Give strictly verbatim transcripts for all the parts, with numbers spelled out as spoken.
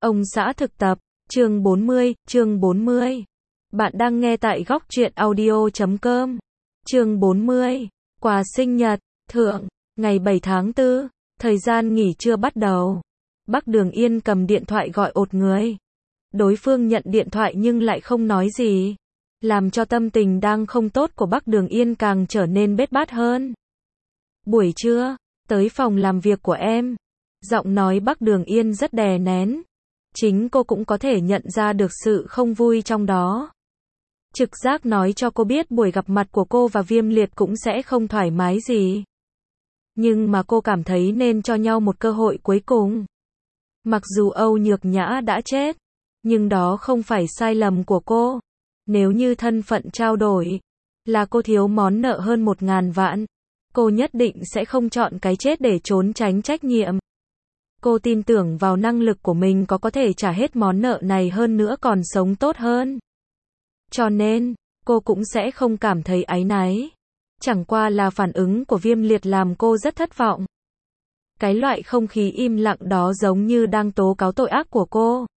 Ông xã thực tập, chương bốn mươi, chương bốn mươi. Bạn đang nghe tại góc truyện audio chấm com. Chương bốn mươi. Quà sinh nhật, thượng, ngày bảy tháng tư, thời gian nghỉ trưa bắt đầu. Bắc Đường Yên cầm điện thoại gọi ột người. Đối phương nhận điện thoại nhưng lại không nói gì, làm cho tâm tình đang không tốt của Bắc Đường Yên càng trở nên bết bát hơn. Buổi trưa, tới phòng làm việc của em. Giọng nói Bắc Đường Yên rất đè nén. Chính cô cũng có thể nhận ra được sự không vui trong đó. Trực giác nói cho cô biết buổi gặp mặt của cô và Viêm Liệt cũng sẽ không thoải mái gì. Nhưng mà cô cảm thấy nên cho nhau một cơ hội cuối cùng. Mặc dù Âu Nhược Nhã đã chết, nhưng đó không phải sai lầm của cô. Nếu như thân phận trao đổi là cô thiếu món nợ hơn một ngàn vạn, cô nhất định sẽ không chọn cái chết để trốn tránh trách nhiệm. Cô tin tưởng vào năng lực của mình có có thể trả hết món nợ này, hơn nữa còn sống tốt hơn. Cho nên, cô cũng sẽ không cảm thấy áy náy. Chẳng qua là phản ứng của Viêm Liệt làm cô rất thất vọng. Cái loại không khí im lặng đó giống như đang tố cáo tội ác của cô.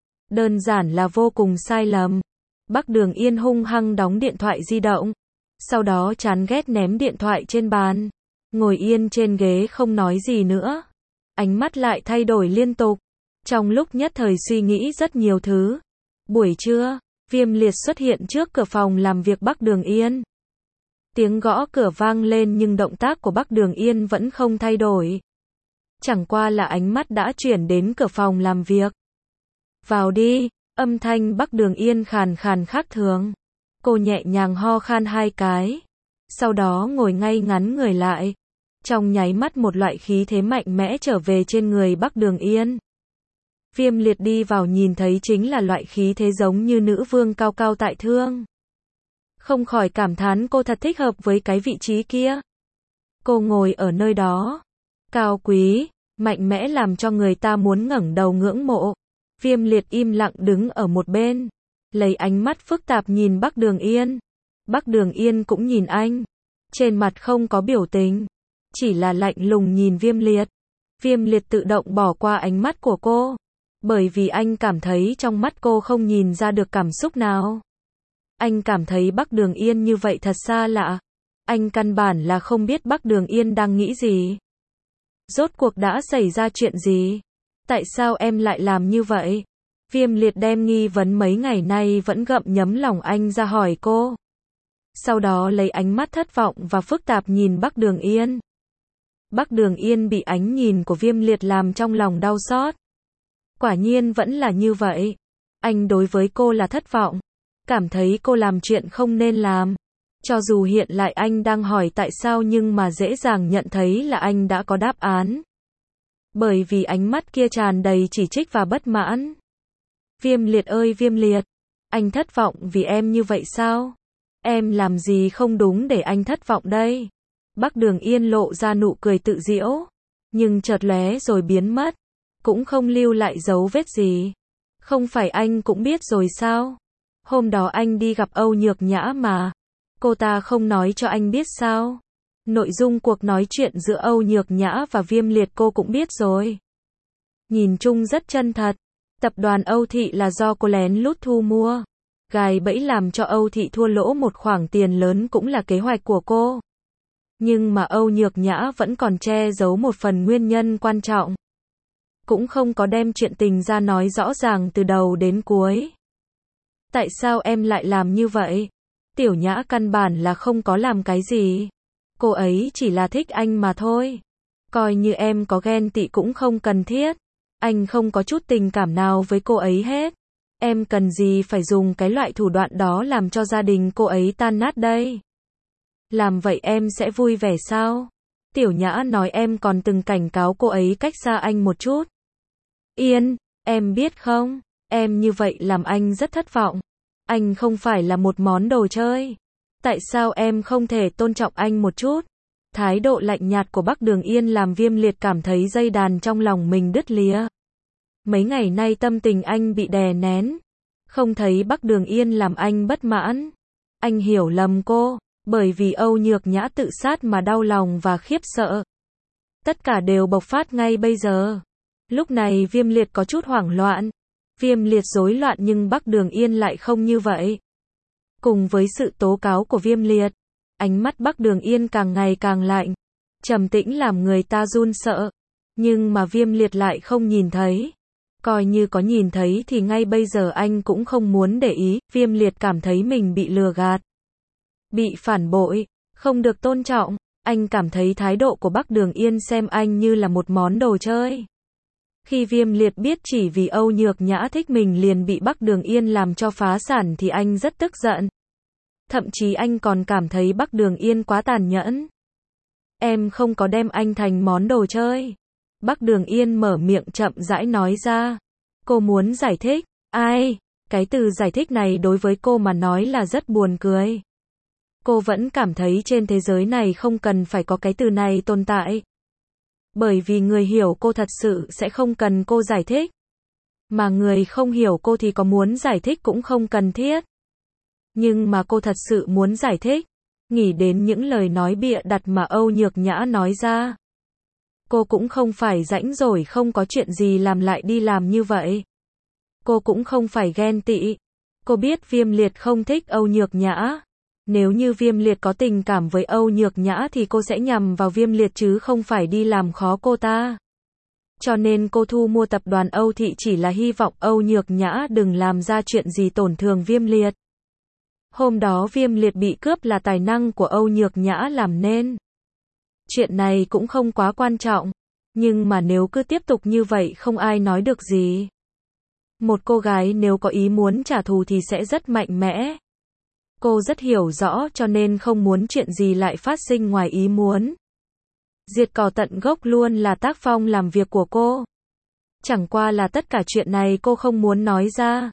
Đơn giản là vô cùng sai lầm. Bắc Đường Yên hung hăng đóng điện thoại di động. Sau đó chán ghét ném điện thoại trên bàn. Ngồi yên trên ghế không nói gì nữa. Ánh mắt lại thay đổi liên tục. Trong lúc nhất thời suy nghĩ rất nhiều thứ. Buổi trưa, Viêm Liệt xuất hiện trước cửa phòng làm việc Bắc Đường Yên. Tiếng gõ cửa vang lên nhưng động tác của Bắc Đường Yên vẫn không thay đổi. Chẳng qua là ánh mắt đã chuyển đến cửa phòng làm việc. Vào đi, âm thanh Bắc Đường Yên khàn khàn khác thường. Cô nhẹ nhàng ho khan hai cái. Sau đó ngồi ngay ngắn người lại. Trong nháy mắt một loại khí thế mạnh mẽ trở về trên người Bắc Đường Yên. Viêm Liệt đi vào nhìn thấy chính là loại khí thế giống như nữ vương cao cao tại thượng. Không khỏi cảm thán cô thật thích hợp với cái vị trí kia. Cô ngồi ở nơi đó, cao quý, mạnh mẽ làm cho người ta muốn ngẩng đầu ngưỡng mộ. Viêm Liệt im lặng đứng ở một bên, lấy ánh mắt phức tạp nhìn Bắc Đường Yên. Bắc Đường Yên cũng nhìn anh, trên mặt không có biểu tình, chỉ là lạnh lùng nhìn Viêm Liệt. Viêm Liệt tự động bỏ qua ánh mắt của cô, bởi vì anh cảm thấy trong mắt cô không nhìn ra được cảm xúc nào. Anh cảm thấy Bắc Đường Yên như vậy thật xa lạ. Anh căn bản là không biết Bắc Đường Yên đang nghĩ gì. Rốt cuộc đã xảy ra chuyện gì? Tại sao em lại làm như vậy? Viêm Liệt đem nghi vấn mấy ngày nay vẫn gặm nhấm lòng anh ra hỏi cô. Sau đó lấy ánh mắt thất vọng và phức tạp nhìn Bắc Đường Yên. Bắc Đường Yên bị ánh nhìn của Viêm Liệt làm trong lòng đau xót. Quả nhiên vẫn là như vậy. Anh đối với cô là thất vọng. Cảm thấy cô làm chuyện không nên làm. Cho dù hiện lại anh đang hỏi tại sao nhưng mà dễ dàng nhận thấy là anh đã có đáp án. Bởi vì ánh mắt kia tràn đầy chỉ trích và bất mãn. Viêm Liệt ơi Viêm Liệt, anh thất vọng vì em như vậy sao? Em làm gì không đúng để anh thất vọng đây? Bắc Đường Yên lộ ra nụ cười tự giễu, nhưng chợt lóe rồi biến mất, cũng không lưu lại dấu vết gì. Không phải anh cũng biết rồi sao? Hôm đó anh đi gặp Âu Nhược Nhã mà. Cô ta không nói cho anh biết sao? Nội dung cuộc nói chuyện giữa Âu Nhược Nhã và Viêm Liệt cô cũng biết rồi. Nhìn chung rất chân thật. Tập đoàn Âu Thị là do cô lén lút thu mua. Gài bẫy làm cho Âu Thị thua lỗ một khoản tiền lớn cũng là kế hoạch của cô. Nhưng mà Âu Nhược Nhã vẫn còn che giấu một phần nguyên nhân quan trọng. Cũng không có đem chuyện tình ra nói rõ ràng từ đầu đến cuối. Tại sao em lại làm như vậy? Tiểu Nhã căn bản là không có làm cái gì. Cô ấy chỉ là thích anh mà thôi. Coi như em có ghen tị cũng không cần thiết. Anh không có chút tình cảm nào với cô ấy hết. Em cần gì phải dùng cái loại thủ đoạn đó làm cho gia đình cô ấy tan nát đây? Làm vậy em sẽ vui vẻ sao? Tiểu Nhã nói em còn từng cảnh cáo cô ấy cách xa anh một chút. Yên, em biết không? Em như vậy làm anh rất thất vọng. Anh không phải là một món đồ chơi. Tại sao em không thể tôn trọng anh một chút? Thái độ lạnh nhạt của Bắc Đường Yên làm Viêm Liệt cảm thấy dây đàn trong lòng mình đứt lìa. Mấy ngày nay tâm tình anh bị đè nén. Không thấy Bắc Đường Yên làm anh bất mãn. Anh hiểu lầm cô, bởi vì Âu Nhược Nhã tự sát mà đau lòng và khiếp sợ. Tất cả đều bộc phát ngay bây giờ. Lúc này Viêm Liệt có chút hoảng loạn. Viêm Liệt rối loạn nhưng Bắc Đường Yên lại không như vậy. Cùng với sự tố cáo của Viêm Liệt, ánh mắt Bắc Đường Yên càng ngày càng lạnh, trầm tĩnh làm người ta run sợ. Nhưng mà Viêm Liệt lại không nhìn thấy. Coi như có nhìn thấy thì ngay bây giờ anh cũng không muốn để ý. Viêm Liệt cảm thấy mình bị lừa gạt, bị phản bội, không được tôn trọng. Anh cảm thấy thái độ của Bắc Đường Yên xem anh như là một món đồ chơi. Khi Viêm Liệt biết chỉ vì Âu Nhược Nhã thích mình liền bị Bắc Đường Yên làm cho phá sản thì anh rất tức giận. Thậm chí anh còn cảm thấy Bắc Đường Yên quá tàn nhẫn. Em không có đem anh thành món đồ chơi. Bắc Đường Yên mở miệng chậm rãi nói ra. Cô muốn giải thích. Ai? Cái từ giải thích này đối với cô mà nói là rất buồn cười. Cô vẫn cảm thấy trên thế giới này không cần phải có cái từ này tồn tại. Bởi vì người hiểu cô thật sự sẽ không cần cô giải thích. Mà người không hiểu cô thì có muốn giải thích cũng không cần thiết. Nhưng mà cô thật sự muốn giải thích. Nghĩ đến những lời nói bịa đặt mà Âu Nhược Nhã nói ra. Cô cũng không phải rãnh rỗi không có chuyện gì làm lại đi làm như vậy. Cô cũng không phải ghen tị. Cô biết Viêm Liệt không thích Âu Nhược Nhã. Nếu như Viêm Liệt có tình cảm với Âu Nhược Nhã thì cô sẽ nhằm vào Viêm Liệt chứ không phải đi làm khó cô ta. Cho nên cô thu mua tập đoàn Âu Thị chỉ là hy vọng Âu Nhược Nhã đừng làm ra chuyện gì tổn thương Viêm Liệt. Hôm đó Viêm Liệt bị cướp là tài năng của Âu Nhược Nhã làm nên. Chuyện này cũng không quá quan trọng. Nhưng mà nếu cứ tiếp tục như vậy không ai nói được gì. Một cô gái nếu có ý muốn trả thù thì sẽ rất mạnh mẽ. Cô rất hiểu rõ cho nên không muốn chuyện gì lại phát sinh ngoài ý muốn. Diệt cỏ tận gốc luôn là tác phong làm việc của cô. Chẳng qua là tất cả chuyện này cô không muốn nói ra.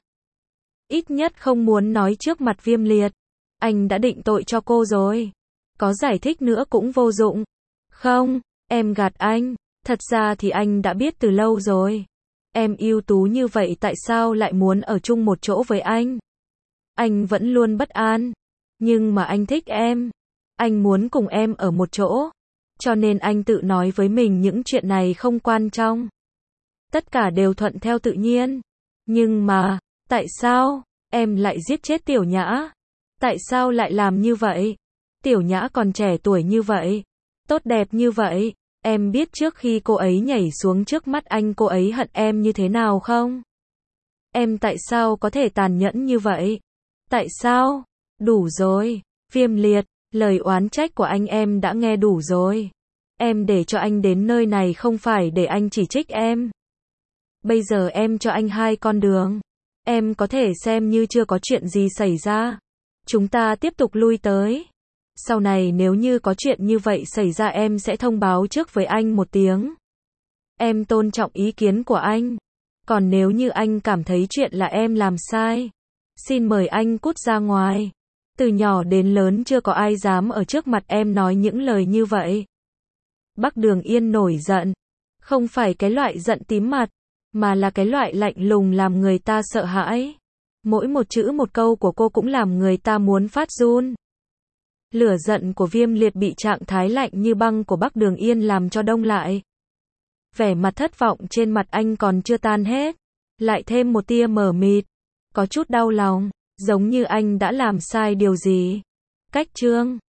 Ít nhất không muốn nói trước mặt Viêm Liệt. Anh đã định tội cho cô rồi. Có giải thích nữa cũng vô dụng. Không, em gạt anh. Thật ra thì anh đã biết từ lâu rồi. Em ưu tú như vậy tại sao lại muốn ở chung một chỗ với anh? Anh vẫn luôn bất an. Nhưng mà anh thích em. Anh muốn cùng em ở một chỗ. Cho nên anh tự nói với mình những chuyện này không quan trọng. Tất cả đều thuận theo tự nhiên. Nhưng mà, tại sao em lại giết chết Tiểu Nhã? Tại sao lại làm như vậy? Tiểu Nhã còn trẻ tuổi như vậy, tốt đẹp như vậy. Em biết trước khi cô ấy nhảy xuống trước mắt anh cô ấy hận em như thế nào không? Em tại sao có thể tàn nhẫn như vậy? Tại sao? Đủ rồi. Viêm Liệt, lời oán trách của anh em đã nghe đủ rồi. Em để cho anh đến nơi này không phải để anh chỉ trích em. Bây giờ em cho anh hai con đường. Em có thể xem như chưa có chuyện gì xảy ra. Chúng ta tiếp tục lui tới. Sau này nếu như có chuyện như vậy xảy ra em sẽ thông báo trước với anh một tiếng. Em tôn trọng ý kiến của anh. Còn nếu như anh cảm thấy chuyện là em làm sai, xin mời anh cút ra ngoài. Từ nhỏ đến lớn chưa có ai dám ở trước mặt em nói những lời như vậy. Bắc Đường Yên nổi giận. Không phải cái loại giận tím mặt, mà là cái loại lạnh lùng làm người ta sợ hãi. Mỗi một chữ một câu của cô cũng làm người ta muốn phát run. Lửa giận của Viêm Liệt bị trạng thái lạnh như băng của Bắc Đường Yên làm cho đông lại. Vẻ mặt thất vọng trên mặt anh còn chưa tan hết. Lại thêm một tia mờ mịt. Có chút đau lòng. Giống như anh đã làm sai điều gì. Cách chương